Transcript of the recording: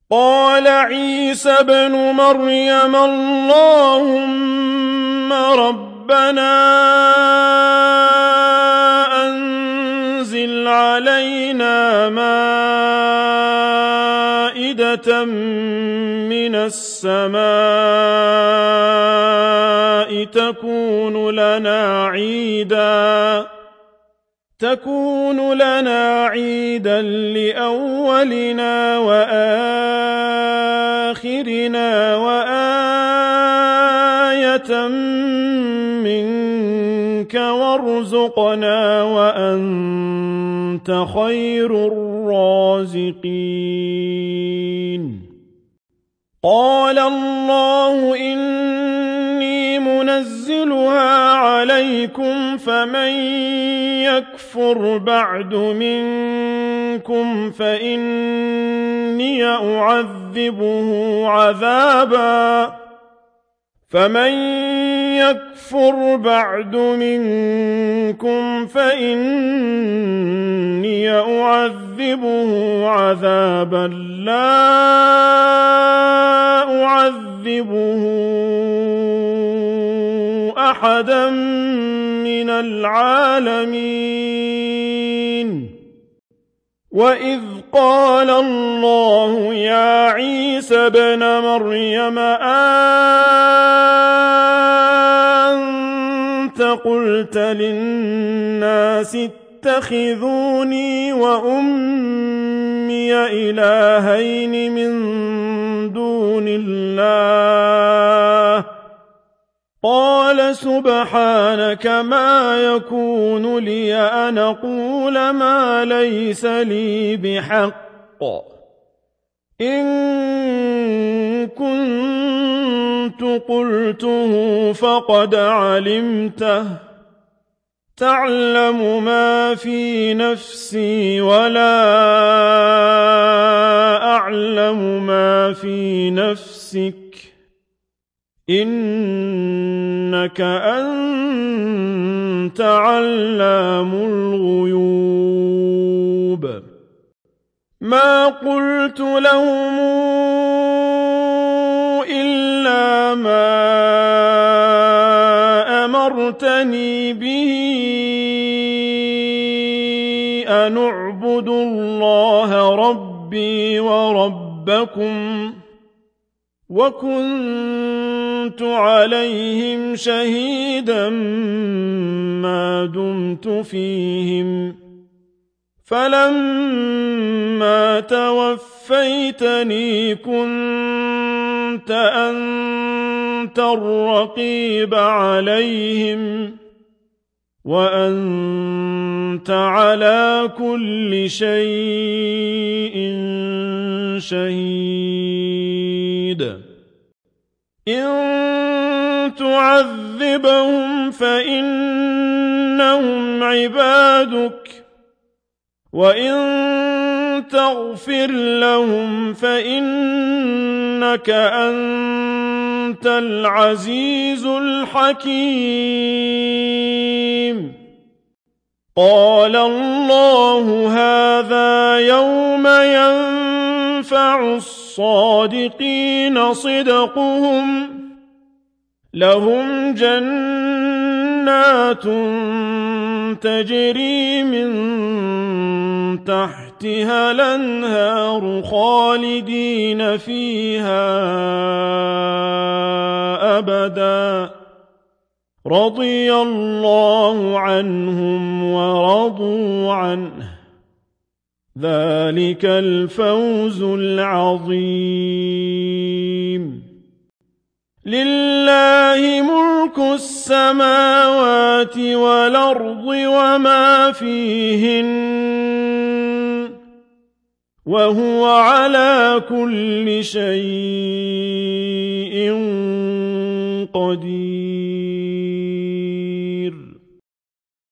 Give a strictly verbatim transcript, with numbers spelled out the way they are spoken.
قال عيسى ابْنُ مريم اللهم ربنا أنزل علينا مائدة من السماء تكون لنا عيداً تكون لنا عيدا لأولنا وآخرنا وآية منك وارزقنا وأنت خير الرازقين قال الله إني منزلها عليكم فمن يكفر بعد منكم فإني أعذبه عذابا فمن يكفر بعد منكم فإني أعذبه عذابا لا أعذبه أحدا من العالمين وإذ قال الله يا عيسى ابْنَ مريم أأنت قلت للناس اتخذوني وأمي إلهين من دون الله قال سبحانك ما يكون لي أن أقول ما ليس لي بحق إن كنت قلته فقد علمته تعلم ما في نفسي ولا أعلم ما في نفسك إنك أنت علام الغيوب ما قلت لهم إلا ما أمرتني به أن اعبدوا الله ربي وربكم وكنت عليهم شهيدا ما دمت فيهم فلما توفيتني كنت أنت الرقيب عليهم وأنت على كل شيء شهيد إن تعذبهم فإنهم عبادك وإن تغفر لهم فإنك أنت العزيز الحكيم قال الله هذا يوم ينفع الصادقين صدقهم لهم جنات تجري من تحتها الأنهار خالدين فيها أبدا رضي الله عنهم ورضوا عنه ذلك الفوز العظيم لله ملك السماوات والأرض وما فيهن وهو على كل شيء قدير